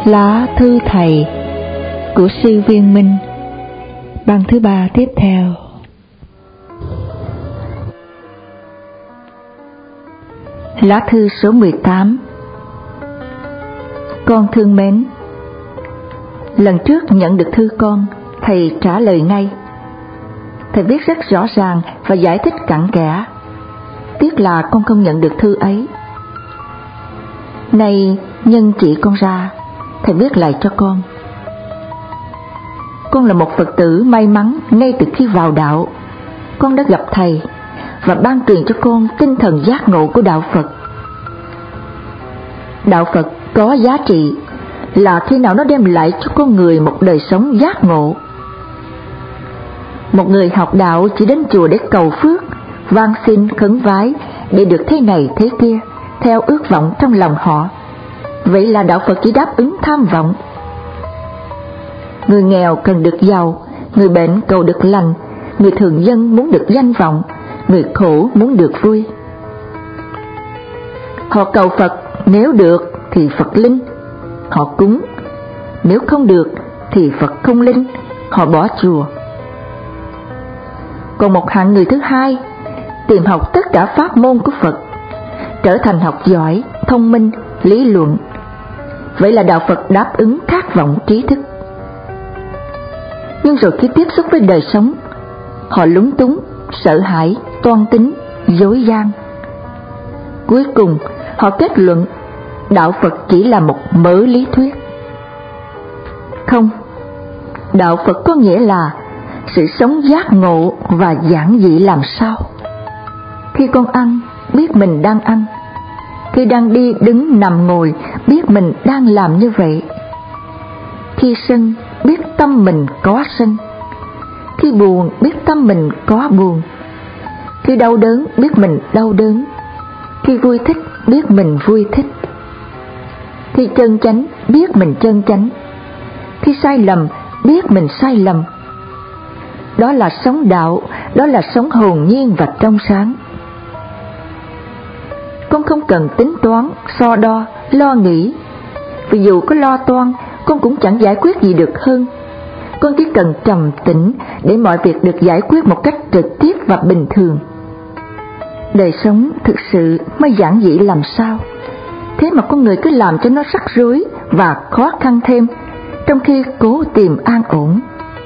Lá thư thầy của Sư Viên Minh, băng thứ 3 tiếp theo. Lá thư số 18. Con thương mến, lần trước nhận được thư con, thầy trả lời ngay. Thầy viết rất rõ ràng và giải thích cặn kẽ. Tiếc là con không nhận được thư ấy. Nay nhân chỉ con ra, thầy viết lại cho con. Con là một Phật tử may mắn. Ngay từ khi vào đạo, con đã gặp thầy và ban truyền cho con tinh thần giác ngộ của đạo Phật. Đạo Phật có giá trị là khi nào nó đem lại cho con người một đời sống giác ngộ. Một người học đạo chỉ đến chùa để cầu phước, van xin khấn vái để được thế này thế kia theo ước vọng trong lòng họ. Vậy là đạo Phật chỉ đáp ứng tham vọng. Người nghèo cần được giàu, người bệnh cầu được lành, người thường dân muốn được danh vọng, người khổ muốn được vui. Họ cầu Phật, nếu được thì Phật linh, họ cúng. Nếu không được thì Phật không linh, họ bỏ chùa. Còn một hạng người thứ hai tìm học tất cả pháp môn của Phật, trở thành học giỏi, thông minh, lý luận. Vậy là đạo Phật đáp ứng khát vọng trí thức. Nhưng rồi khi tiếp xúc với đời sống, họ lúng túng, sợ hãi, toan tính, dối gian. Cuối cùng họ kết luận đạo Phật chỉ là một mớ lý thuyết. Không, đạo Phật có nghĩa là sự sống giác ngộ và giản dị làm sao. Khi con ăn, biết mình đang ăn. Khi đang đi, đứng, nằm, ngồi, biết mình đang làm như vậy. Khi sân, biết tâm mình có sân. Khi buồn, biết tâm mình có buồn. Khi đau đớn, biết mình đau đớn. Khi vui thích, biết mình vui thích. Khi chân chánh, biết mình chân chánh. Khi sai lầm, biết mình sai lầm. Đó là sống đạo, đó là sống hồn nhiên và trong sáng. Con không cần tính toán, so đo, lo nghĩ. Vì dù có lo toan, con cũng chẳng giải quyết gì được hơn. Con chỉ cần trầm tĩnh để mọi việc được giải quyết một cách trực tiếp và bình thường. Đời sống thực sự mới giản dị làm sao. Thế mà con người cứ làm cho nó rắc rối và khó khăn thêm, trong khi cố tìm an ổn.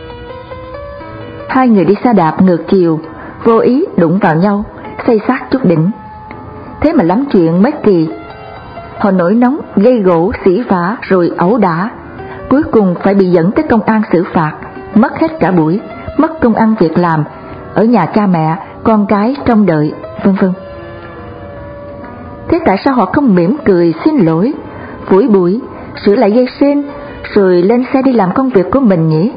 Hai người đi xe đạp ngược chiều, vô ý đụng vào nhau, xây xát chút đỉnh. Thế mà lắm chuyện mấy kỳ. Họ nổi nóng, gây gổ, xỉ vả rồi ẩu đả. Cuối cùng phải bị dẫn tới công an xử phạt, mất hết cả buổi, mất công ăn việc làm, ở nhà cha mẹ, con cái trông đợi, vân vân. Thế tại sao họ không mỉm cười xin lỗi, phủi bụi, sửa lại dây sên, rồi lên xe đi làm công việc của mình nhỉ?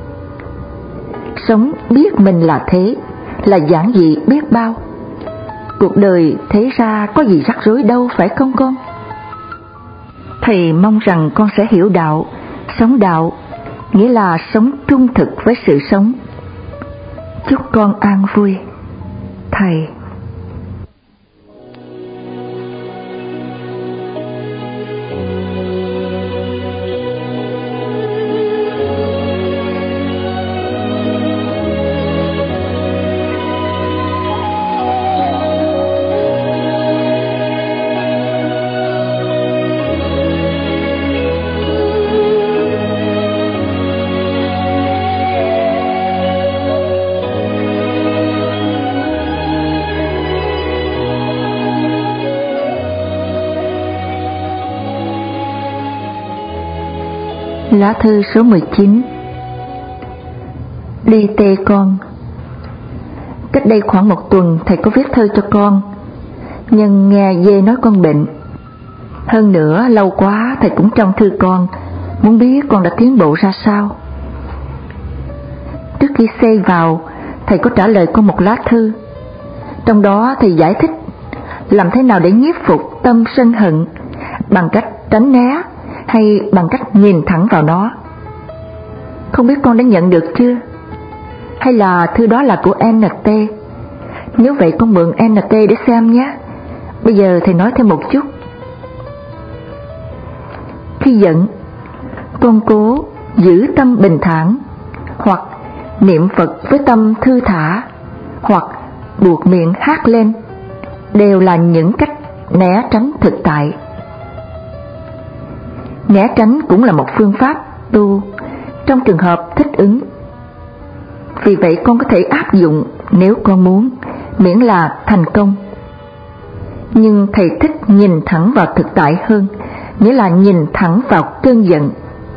Sống biết mình là thế, là giản dị biết bao. Cuộc đời thế ra có gì rắc rối đâu, phải không con? Thầy mong rằng con sẽ hiểu đạo, sống đạo, nghĩa là sống trung thực với sự sống. Chúc con an vui, thầy. Lá thư số 19. DT con. Cách đây khoảng một tuần thầy có viết thư cho con, nhưng nghe dê nói con bệnh. Hơn nữa lâu quá thầy cũng trong thư con, muốn biết con đã tiến bộ ra sao. Trước khi xây vào, thầy có trả lời con một lá thư. Trong đó thầy giải thích làm thế nào để nhiếp phục tâm sân hận, bằng cách tránh né hay bằng cách nhìn thẳng vào nó. Không biết con đã nhận được chưa? Hay là thư đó là của NT? Nếu vậy con mượn NT để xem nhé. Bây giờ thầy nói thêm một chút. Khi giận, con cố giữ tâm bình thản, hoặc niệm Phật với tâm thư thả, hoặc buộc miệng hát lên, đều là những cách né tránh thực tại. Né tránh cũng là một phương pháp tu trong trường hợp thích ứng. Vì vậy con có thể áp dụng nếu con muốn, miễn là thành công. Nhưng thầy thích nhìn thẳng vào thực tại hơn, nghĩa là nhìn thẳng vào cơn giận.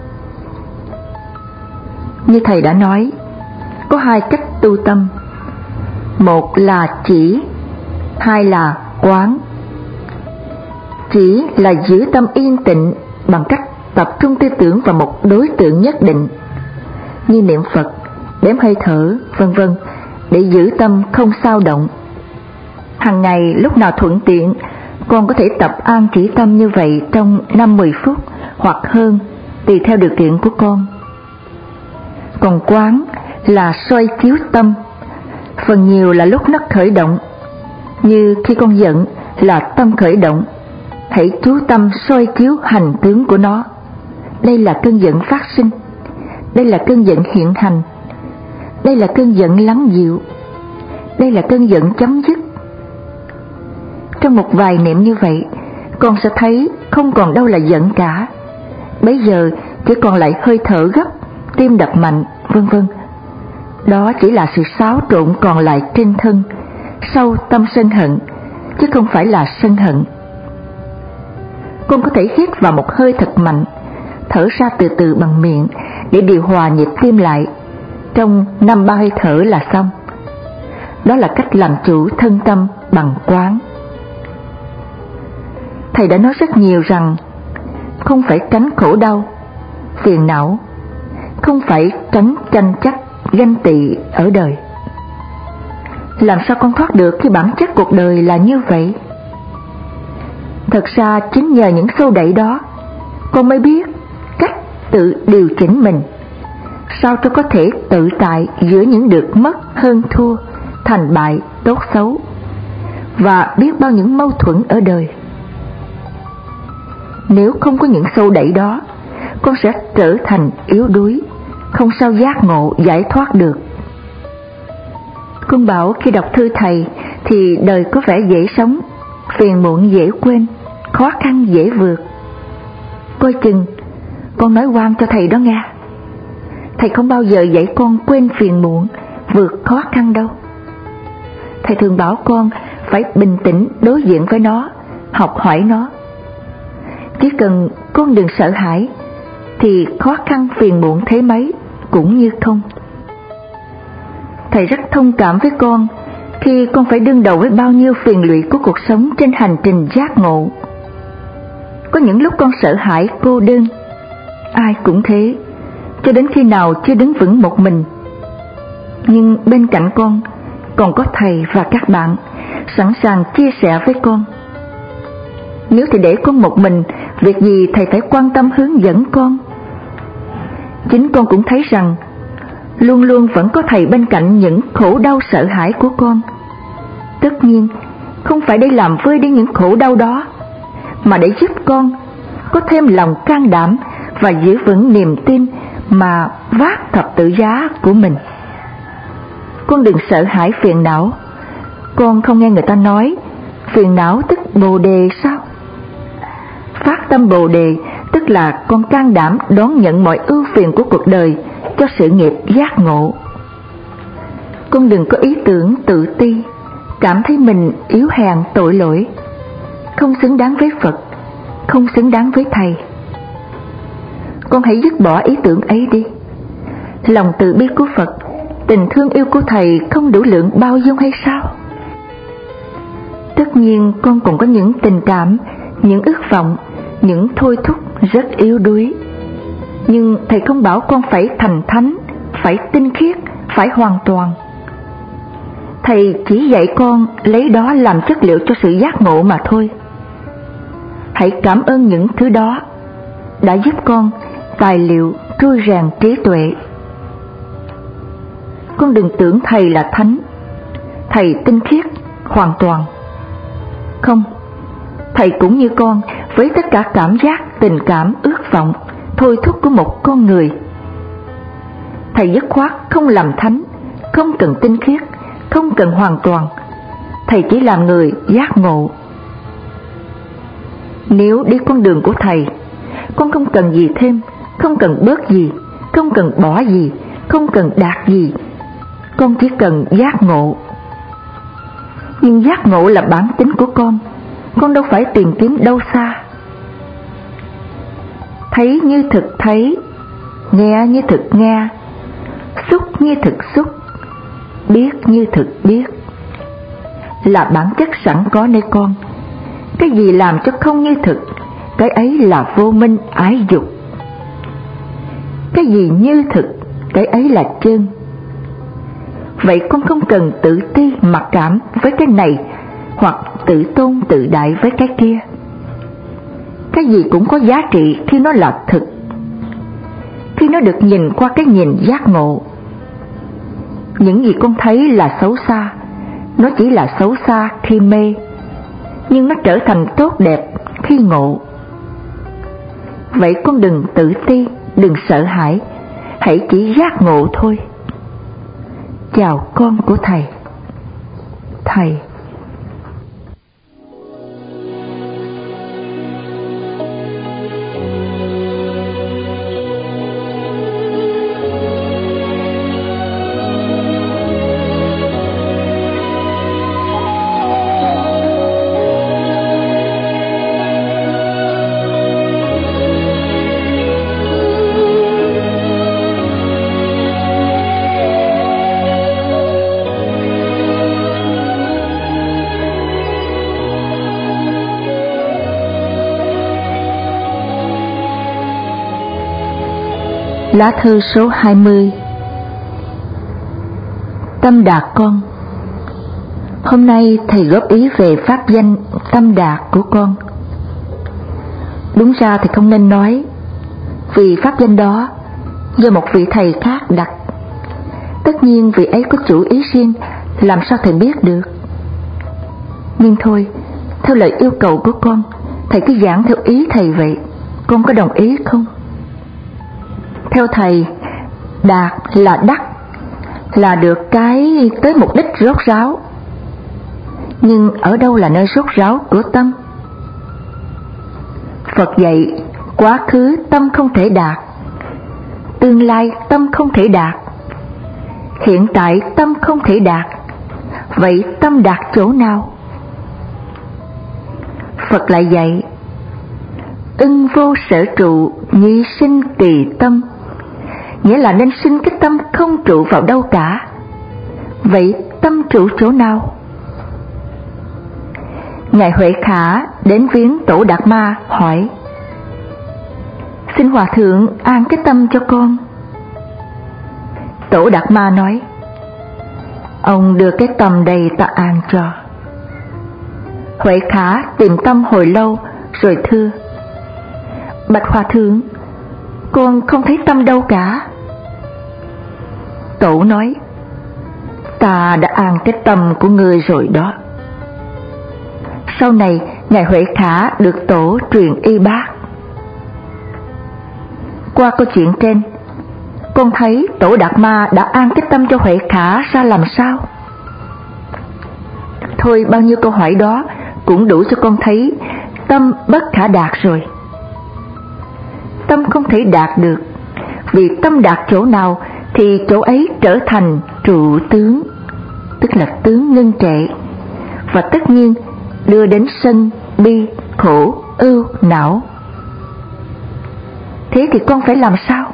Như thầy đã nói, có hai cách tu tâm. Một là chỉ, hai là quán. Chỉ là giữ tâm yên tĩnh bằng cách tập trung tư tưởng vào một đối tượng nhất định, như niệm Phật, đếm hơi thở, vân vân, để giữ tâm không xao động. Hàng ngày lúc nào thuận tiện, con có thể tập an chỉ tâm như vậy trong 5-10 phút hoặc hơn, tùy theo điều kiện của con. Còn quán là soi chiếu tâm, phần nhiều là lúc nó khởi động. Như khi con giận là tâm khởi động, hãy chú tâm soi chiếu hành tướng của nó. Đây là cơn giận phát sinh, đây là cơn giận hiện hành, đây là cơn giận lắng dịu, đây là cơn giận chấm dứt. Trong một vài niệm như vậy, con sẽ thấy không còn đâu là giận cả. Bấy giờ chỉ còn lại hơi thở gấp, tim đập mạnh, vân vân. Đó chỉ là sự xáo trộn còn lại trên thân, sau tâm sân hận, chứ không phải là sân hận. Con có thể hít vào một hơi thật mạnh, thở ra từ từ bằng miệng để điều hòa nhịp tim lại. Trong 5-3 hơi thở là xong. Đó là cách làm chủ thân tâm bằng quán. Thầy đã nói rất nhiều rằng không phải tránh khổ đau, phiền não, không phải tránh tranh chấp, ganh tị ở đời. Làm sao con thoát được khi bản chất cuộc đời là như vậy? Thật ra chính nhờ những xô đẩy đó, con mới biết cách tự điều chỉnh mình, sao cho có thể tự tại giữa những được mất hơn thua, thành bại tốt xấu, và biết bao những mâu thuẫn ở đời. Nếu không có những xô đẩy đó, con sẽ trở thành yếu đuối, không sao giác ngộ giải thoát được. Con bảo khi đọc thư thầy thì đời có vẻ dễ sống, phiền muộn dễ quên, khó khăn dễ vượt. Coi chừng con nói oan cho thầy đó nghe. Thầy không bao giờ dạy con quên phiền muộn, vượt khó khăn đâu. Thầy thường bảo con phải bình tĩnh đối diện với nó, học hỏi nó. Chỉ cần con đừng sợ hãi, thì khó khăn phiền muộn thế mấy cũng như không. Thầy rất thông cảm với con khi con phải đương đầu với bao nhiêu phiền lụy của cuộc sống trên hành trình giác ngộ. Có những lúc con sợ hãi, cô đơn. Ai cũng thế, cho đến khi nào chưa đứng vững một mình. Nhưng bên cạnh con còn có thầy và các bạn sẵn sàng chia sẻ với con. Nếu thì để con một mình, việc gì thầy phải quan tâm hướng dẫn con. Chính con cũng thấy rằng luôn luôn vẫn có thầy bên cạnh những khổ đau sợ hãi của con. Tất nhiên không phải để làm vơi đi những khổ đau đó, mà để giúp con có thêm lòng can đảm và giữ vững niềm tin mà vác thập tự giá của mình. Con đừng sợ hãi phiền não. Con không nghe người ta nói phiền não tức bồ đề sao? Phát tâm bồ đề tức là con can đảm đón nhận mọi ưu phiền của cuộc đời cho sự nghiệp giác ngộ. Con đừng có ý tưởng tự ti, cảm thấy mình yếu hèn tội lỗi, không xứng đáng với Phật, không xứng đáng với thầy. Con hãy dứt bỏ ý tưởng ấy đi. Lòng từ bi của Phật, tình thương yêu của thầy không đủ lượng bao dung hay sao? Tất nhiên con còn có những tình cảm, những ước vọng, những thôi thúc rất yếu đuối. Nhưng thầy không bảo con phải thành thánh, phải tinh khiết, phải hoàn toàn. Thầy chỉ dạy con lấy đó làm chất liệu cho sự giác ngộ mà thôi. Hãy cảm ơn những thứ đó đã giúp con tài liệu trui rèn trí tuệ. Con đừng tưởng thầy là thánh, thầy tinh khiết, hoàn toàn. Không, thầy cũng như con với tất cả cảm giác, tình cảm, ước vọng, thôi thúc của một con người. Thầy dứt khoát không làm thánh, không cần tinh khiết, không cần hoàn toàn. Thầy chỉ làm người giác ngộ. Nếu đi con đường của thầy, con không cần gì thêm, không cần bớt gì, không cần bỏ gì, không cần đạt gì. Con chỉ cần giác ngộ. Nhưng giác ngộ là bản tính của con đâu phải tìm kiếm đâu xa. Thấy như thực thấy, nghe như thực nghe, xúc như thực xúc, biết như thực biết, là bản chất sẵn có nơi con. Cái gì làm cho không như thực, cái ấy là vô minh ái dục. Cái gì như thực, cái ấy là chân. Vậy con không cần tự ti mặc cảm với cái này, hoặc tự tôn tự đại với cái kia. Cái gì cũng có giá trị khi nó là thực, khi nó được nhìn qua cái nhìn giác ngộ. Những gì con thấy là xấu xa, nó chỉ là xấu xa khi mê, nhưng nó trở thành tốt đẹp khi ngộ. Vậy con đừng tự ti, đừng sợ hãi, hãy chỉ giác ngộ thôi. Chào con của thầy. Thầy. Lá thư số 20. Tâm Đạt con. Hôm nay thầy góp ý về pháp danh Tâm Đạt của con. Đúng ra thì không nên nói, vì pháp danh đó do một vị thầy khác đặt. Tất nhiên vị ấy có chủ ý riêng, làm sao thầy biết được. Nhưng thôi, theo lời yêu cầu của con, thầy cứ giảng theo ý thầy vậy. Con có đồng ý không? Theo thầy, đạt là đắc, là được cái tới mục đích rốt ráo. Nhưng ở đâu là nơi rốt ráo của tâm? Phật dạy quá khứ tâm không thể đạt, tương lai tâm không thể đạt, hiện tại tâm không thể đạt. Vậy tâm đạt chỗ nào? Phật lại dạy ưng vô sở trụ, nhi sinh kỳ tâm, nghĩa là nên sinh cái tâm không trụ vào đâu cả. Vậy tâm trụ chỗ nào? Ngài Huệ Khả đến viếng Tổ Đạt Ma hỏi: xin Hòa Thượng an cái tâm cho con. Tổ Đạt Ma nói: ông đưa cái tâm đây ta an cho. Huệ Khả tìm tâm hồi lâu rồi thưa: bạch Hòa Thượng, con không thấy tâm đâu cả. Tổ nói: ta đã an cái tâm của ngươi rồi đó. Sau này Ngài Huệ Khả được Tổ truyền y bác. Qua câu chuyện trên, con thấy Tổ Đạt Ma đã an cái tâm cho Huệ Khả ra làm sao? Thôi bao nhiêu câu hỏi đó cũng đủ cho con thấy tâm bất khả đạt rồi. Tâm không thể đạt được, vì tâm đạt chỗ nào thì chỗ ấy trở thành trụ tướng, tức là tướng ngưng trệ, và tất nhiên đưa đến sân, bi, khổ, ưu, não. Thế thì con phải làm sao?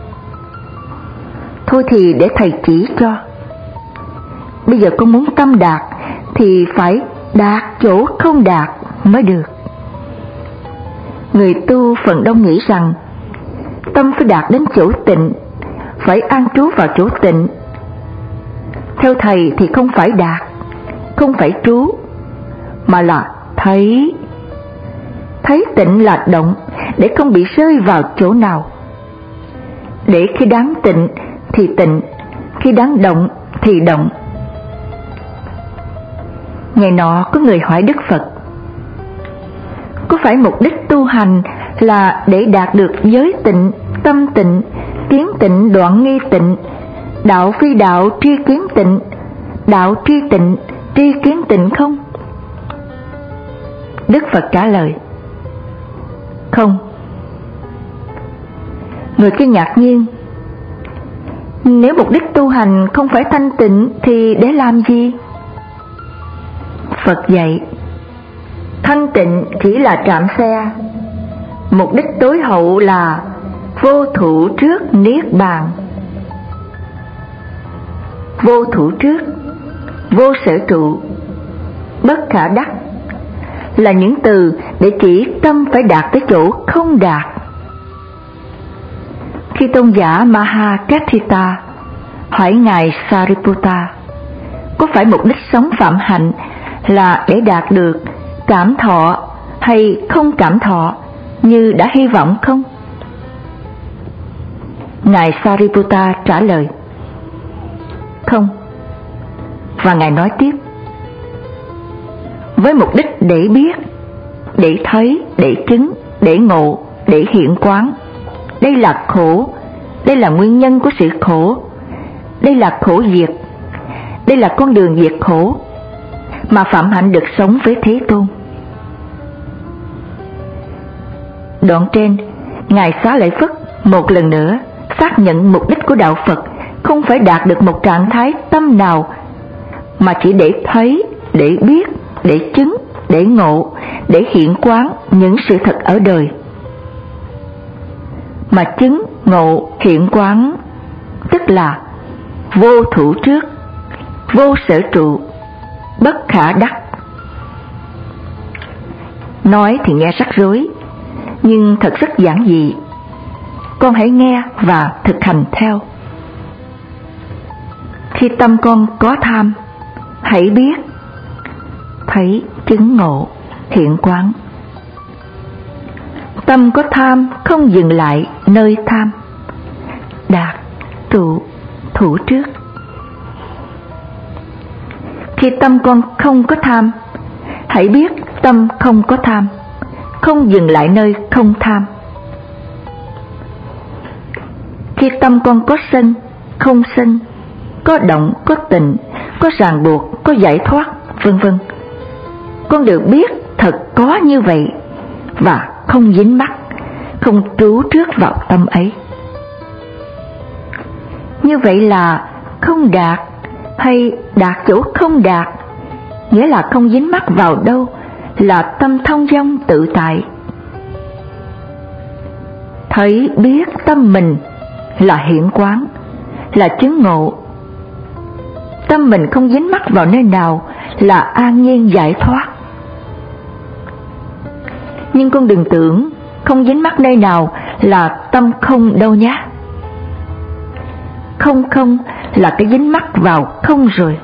Thôi thì để thầy chỉ cho. Bây giờ con muốn tâm đạt thì phải đạt chỗ không đạt mới được. Người tu phần đông nghĩ rằng tâm phải đạt đến chỗ tịnh, phải an trú vào chỗ tịnh. Theo thầy thì không phải đạt, không phải trú, mà là thấy. Thấy tịnh là động, để không bị rơi vào chỗ nào. Để khi đáng tịnh thì tịnh, khi đáng động thì động. Ngày nọ có người hỏi Đức Phật: có phải mục đích tu hành là để đạt được giới tịnh, tâm tịnh, kiến tịnh, đoạn nghi tịnh, đạo phi đạo, tri kiến tịnh, đạo tri tịnh, tri kiến tịnh không? Đức Phật trả lời: không. Người kia ngạc nhiên: nếu mục đích tu hành không phải thanh tịnh thì để làm gì? Phật dạy: thanh tịnh chỉ là trạm xe, mục đích tối hậu là vô thủ trước niết bàn. Vô thủ trước, vô sở trụ, bất khả đắc là những từ để chỉ tâm phải đạt tới chỗ không đạt. Khi tôn giả Mahakathita hỏi ngài Sariputta có phải mục đích sống phạm hạnh là để đạt được cảm thọ hay không cảm thọ như đã hy vọng không? Ngài Sariputta trả lời: không. Và ngài nói tiếp: với mục đích để biết, để thấy, để chứng, để ngộ, để hiện quán, đây là khổ, đây là nguyên nhân của sự khổ, đây là khổ diệt, đây là con đường diệt khổ, mà phạm hạnh được sống với Thế Tôn. Đoạn trên, ngài Xá Lợi Phất một lần nữa xác nhận mục đích của đạo Phật không phải đạt được một trạng thái tâm nào, mà chỉ để thấy, để biết, để chứng, để ngộ, để hiện quán những sự thật ở đời. Mà chứng, ngộ, hiện quán tức là vô thủ trước, vô sở trụ, bất khả đắc. Nói thì nghe rắc rối, nhưng thật rất giản dị. Con hãy nghe và thực hành theo. Khi tâm con có tham, hãy biết, thấy, chứng, ngộ, hiện quán. Tâm có tham không dừng lại nơi tham, đạt, trụ, thủ trước. Khi tâm con không có tham, hãy biết tâm không có tham, không dừng lại nơi không tham. Khi tâm con có sân, không sân, có động, có tịnh, có ràng buộc, có giải thoát, vân vân, con được biết thật có như vậy và không dính mắc, không trú trước vào tâm ấy. Như vậy là không đạt hay đạt chỗ không đạt, nghĩa là không dính mắc vào đâu, là tâm thông dong tự tại. Thấy biết tâm mình là hiện quán, là chứng ngộ. Tâm mình không dính mắc vào nơi nào là an nhiên giải thoát. Nhưng con đừng tưởng không dính mắc nơi nào là tâm không đâu nhé. Không không là cái dính mắc vào không rồi.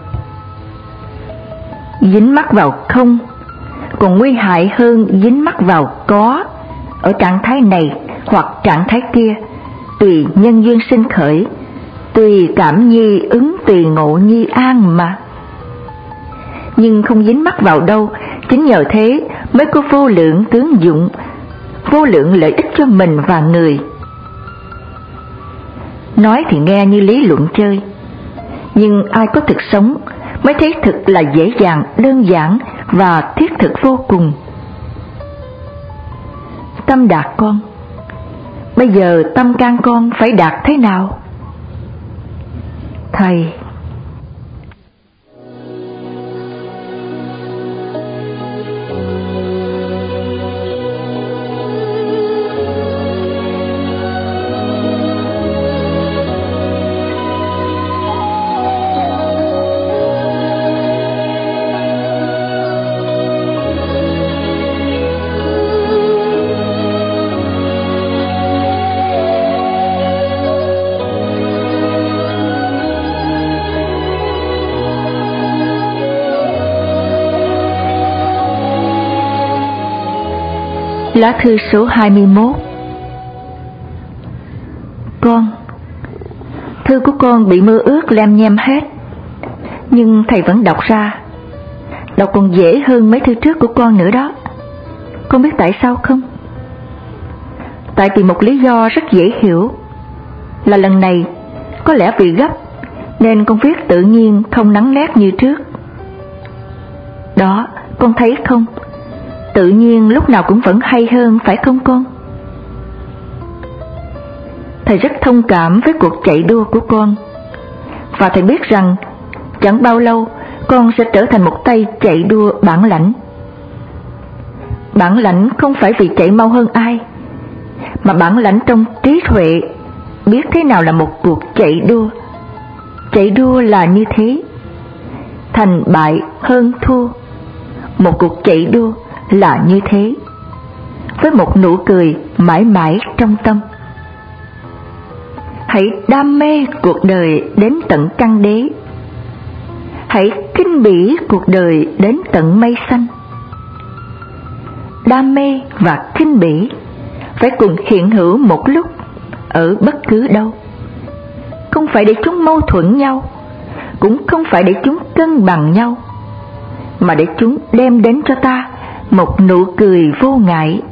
Dính mắc vào không còn nguy hại hơn dính mắc vào có ở trạng thái này hoặc trạng thái kia, tùy nhân duyên sinh khởi, tùy cảm nhi ứng, tùy ngộ nhi an mà. Nhưng không dính mắc vào đâu, chính nhờ thế mới có vô lượng tướng dụng, vô lượng lợi ích cho mình và người. Nói thì nghe như lý luận chơi, nhưng ai có thực sống mới thấy thực là dễ dàng, đơn giản và thiết thực vô cùng. Tâm đạt con, bây giờ tâm can con phải đạt thế nào? Thầy lá thư số 21. Con, thư của con bị mưa ướt lem nhem hết, nhưng thầy vẫn đọc ra. Đọc còn dễ hơn mấy thư trước của con nữa đó. Con biết tại sao không? tại vì một lý do rất dễ hiểu, là lần này có lẽ vì gấp nên con viết tự nhiên không nắn nét như trước. Đó, con thấy không? Tự nhiên lúc nào cũng vẫn hay hơn, phải không con? Thầy rất thông cảm với cuộc chạy đua của con, và thầy biết rằng chẳng bao lâu con sẽ trở thành một tay chạy đua bản lãnh. Bản lãnh không phải vì chạy mau hơn ai, mà bản lãnh trong trí huệ, biết thế nào là một cuộc chạy đua. Chạy đua là như thế, thành bại hơn thua. Một cuộc chạy đua là như thế, với một nụ cười mãi mãi trong tâm. Hãy đam mê cuộc đời đến tận căn đế, hãy khinh bỉ cuộc đời đến tận mây xanh. Đam mê và khinh bỉ phải cùng hiện hữu một lúc ở bất cứ đâu, không phải để chúng mâu thuẫn nhau, cũng không phải để chúng cân bằng nhau, mà để chúng đem đến cho ta một nụ cười vô ngại.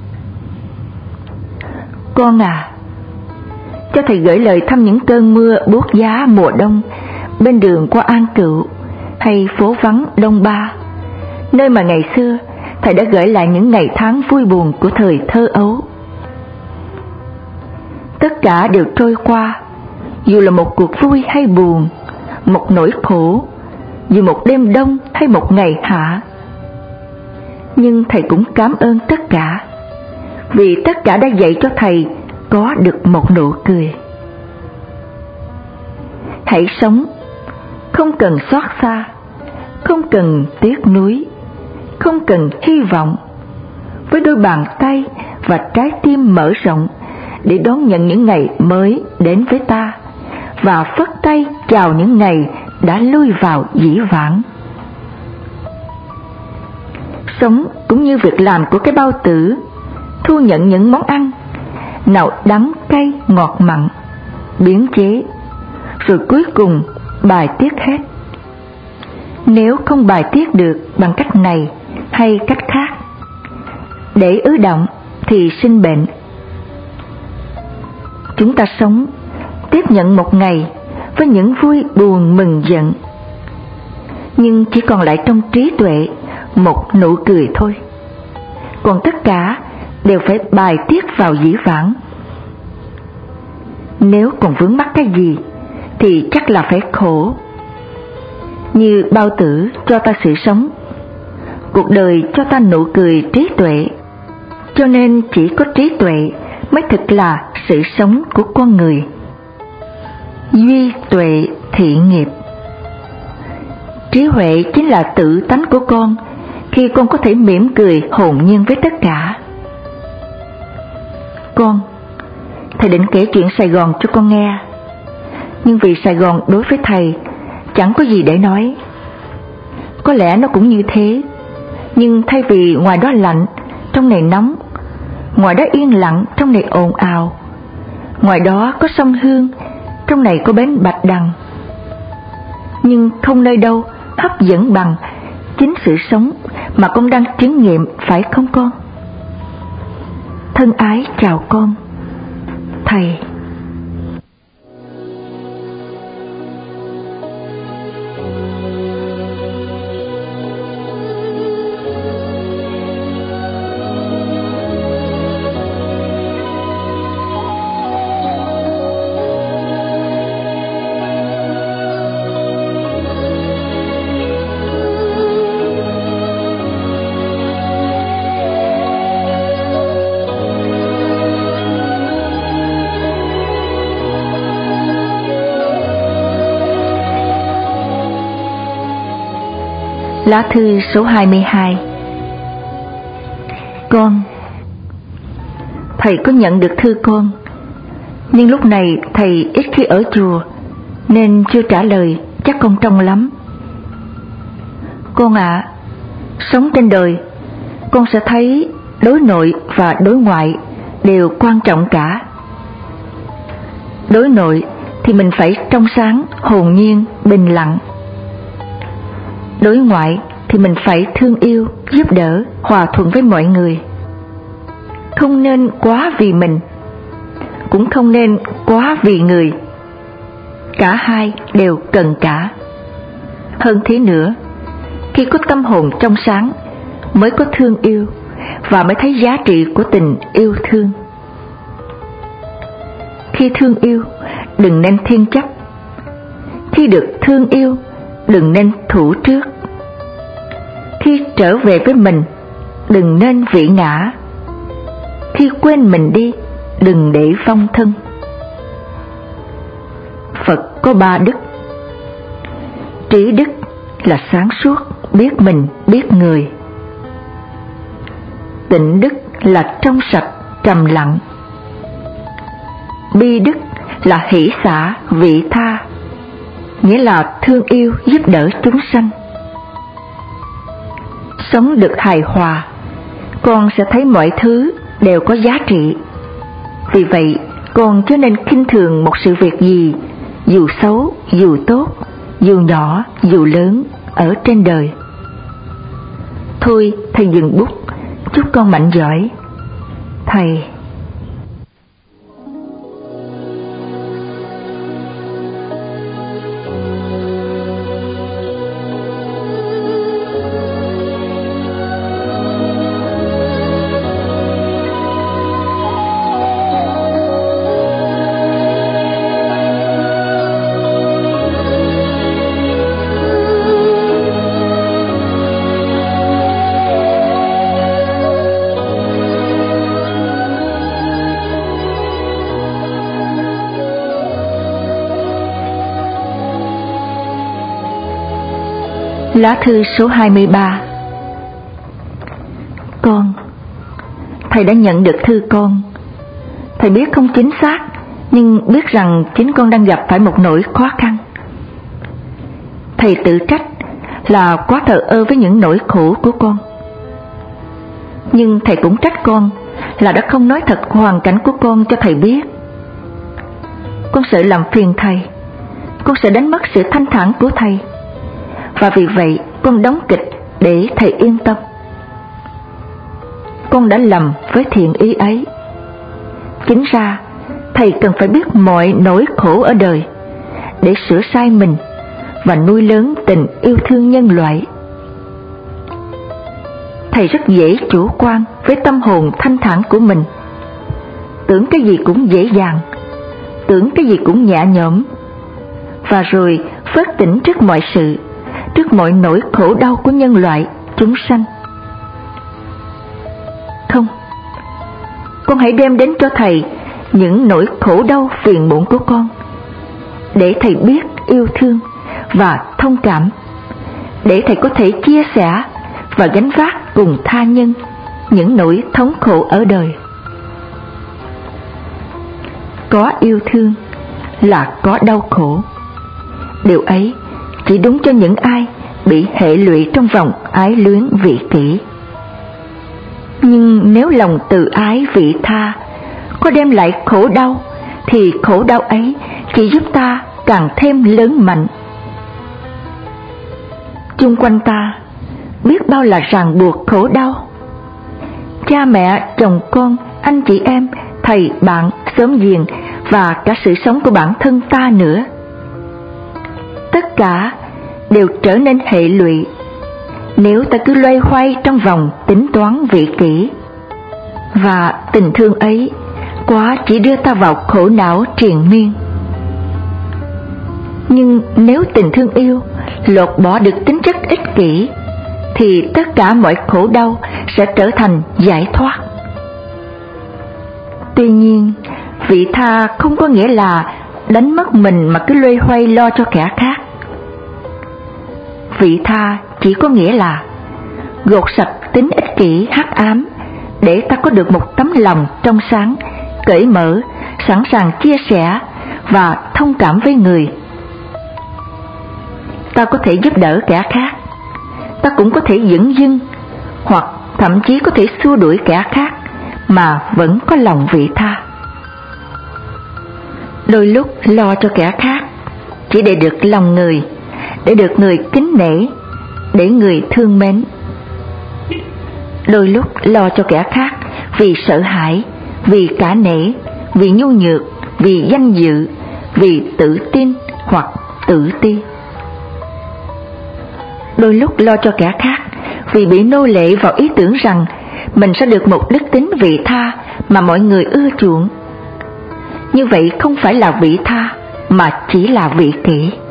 Con à, cho thầy gửi lời thăm những cơn mưa buốt giá mùa đông bên đường qua An Cựu hay phố vắng Đông Ba, nơi mà ngày xưa thầy đã gửi lại những ngày tháng vui buồn của thời thơ ấu. Tất cả đều trôi qua, dù là một cuộc vui hay buồn, một nỗi khổ, dù một đêm đông hay một ngày hạ. Nhưng thầy cũng cảm ơn tất cả, vì tất cả đã dạy cho thầy có được một nụ cười. Hãy sống, không cần xót xa, không cần tiếc nuối, không cần hy vọng, với đôi bàn tay và trái tim mở rộng để đón nhận những ngày mới đến với ta, và phất tay chào những ngày đã lui vào dĩ vãng. Sống cũng như việc làm của cái bao tử, thu nhận những món ăn, nào đắng cay ngọt mặn, biến chế, rồi cuối cùng bài tiết hết. Nếu không bài tiết được bằng cách này hay cách khác, để ứ động thì sinh bệnh. Chúng ta sống, tiếp nhận một ngày với những vui buồn mừng giận, nhưng chỉ còn lại trong trí tuệ một nụ cười thôi, còn tất cả đều phải bài tiết vào dĩ vãng. Nếu còn vướng mắc cái gì thì chắc là phải khổ. Như bao tử cho ta sự sống, cuộc đời cho ta nụ cười trí tuệ, cho nên chỉ có trí tuệ mới thực là sự sống của con người. Duy tuệ thiện nghiệp. Trí huệ chính là tự tánh của con, khi con có thể mỉm cười hồn nhiên với tất cả. Con, thầy định kể chuyện Sài Gòn cho con nghe, nhưng vì Sài Gòn đối với thầy chẳng có gì để nói. Có lẽ nó cũng như thế, nhưng thay vì ngoài đó lạnh, trong này nóng, ngoài đó yên lặng, trong này ồn ào, ngoài đó có sông Hương, trong này có bến Bạch Đằng, nhưng không nơi đâu hấp dẫn bằng chính sự sống mà con đang chứng nghiệm, phải không con? Thân ái chào con, thầy. Lá thư số 22. Con, thầy có nhận được thư con, nhưng lúc này thầy ít khi ở chùa nên chưa trả lời, chắc con trông lắm. Con ạ, sống trên đời, con sẽ thấy đối nội và đối ngoại đều quan trọng cả. Đối nội thì mình phải trong sáng, hồn nhiên, bình lặng. Đối ngoại thì mình phải thương yêu, giúp đỡ, hòa thuận với mọi người. không nên quá vì mình, cũng không nên quá vì người. Cả hai đều cần cả. Hơn thế nữa, khi có tâm hồn trong sáng mới có thương yêu và mới thấy giá trị của tình yêu thương. Khi thương yêu, đừng nên thiên chấp. Khi được thương yêu, đừng nên thủ trước. Khi trở về với mình, đừng nên vĩ ngã. Khi quên mình đi, đừng để vong thân. Phật có 3 đức. Trí đức là sáng suốt, biết mình, biết người. Tịnh đức là trong sạch, trầm lặng. Bi đức là hỷ xả, vị tha, nghĩa là thương yêu, giúp đỡ chúng sanh. Sống được hài hòa, con sẽ thấy mọi thứ đều có giá trị. Vì vậy, con chớ nên khinh thường một sự việc gì, dù xấu, dù tốt, dù nhỏ, dù lớn, ở trên đời. Thôi, thầy dừng bút, chúc con mạnh giỏi. Thầy. Lá thư số 23. Con, thầy đã nhận được thư con. Thầy biết không chính xác, nhưng biết rằng chính con đang gặp phải một nỗi khó khăn. Thầy tự trách là quá thờ ơ với những nỗi khổ của con. Nhưng thầy cũng trách con là đã không nói thật hoàn cảnh của con cho thầy biết. Con sợ làm phiền thầy, con sợ đánh mất sự thanh thản của thầy, và vì vậy con đóng kịch để thầy yên tâm. Con đã lầm với thiện ý ấy. Chính ra thầy cần phải biết mọi nỗi khổ ở đời để sửa sai mình và nuôi lớn tình yêu thương nhân loại. Thầy rất dễ chủ quan với tâm hồn thanh thản của mình, tưởng cái gì cũng dễ dàng, tưởng cái gì cũng nhẹ nhõm, và rồi phớt tỉnh trước mọi sự, trước mọi nỗi khổ đau của nhân loại, chúng sanh. Không, con hãy đem đến cho thầy những nỗi khổ đau phiền muộn của con, để thầy biết yêu thương và thông cảm, để thầy có thể chia sẻ và gánh vác cùng tha nhân những nỗi thống khổ ở đời. Có yêu thương là có đau khổ. Điều ấy chỉ đúng cho những ai bị hệ lụy trong vòng ái luyến vị kỷ. Nhưng nếu lòng từ ái vị tha có đem lại khổ đau, thì khổ đau ấy chỉ giúp ta càng thêm lớn mạnh. Chung quanh ta biết bao là ràng buộc khổ đau. Cha mẹ, chồng con, anh chị em, thầy, bạn, xóm giềng và cả sự sống của bản thân ta nữa. Tất cả đều trở nên hệ lụy nếu ta cứ loay hoay trong vòng tính toán vị kỷ. Và tình thương ấy quá chỉ đưa ta vào khổ não triền miên. Nhưng nếu tình thương yêu lột bỏ được tính chất ích kỷ, thì tất cả mọi khổ đau sẽ trở thành giải thoát. Tuy nhiên, vị tha không có nghĩa là đánh mất mình mà cứ loay hoay lo cho kẻ khác. Vị tha chỉ có nghĩa là gột sạch tính ích kỷ hắc ám, để ta có được một tấm lòng trong sáng, cởi mở, sẵn sàng chia sẻ và thông cảm với người. Ta có thể giúp đỡ kẻ khác, ta cũng có thể dửng dưng, hoặc thậm chí có thể xua đuổi kẻ khác mà vẫn có lòng vị tha. Đôi lúc lo cho kẻ khác chỉ để được lòng người, để được người kính nể, để người thương mến. Đôi lúc lo cho kẻ khác vì sợ hãi, vì cả nể, vì nhu nhược, vì danh dự, vì tự tin hoặc tự ti. Đôi lúc lo cho kẻ khác vì bị nô lệ vào ý tưởng rằng mình sẽ được một đức tính vị tha mà mọi người ưa chuộng. Như vậy không phải là vị tha mà chỉ là vị kỷ.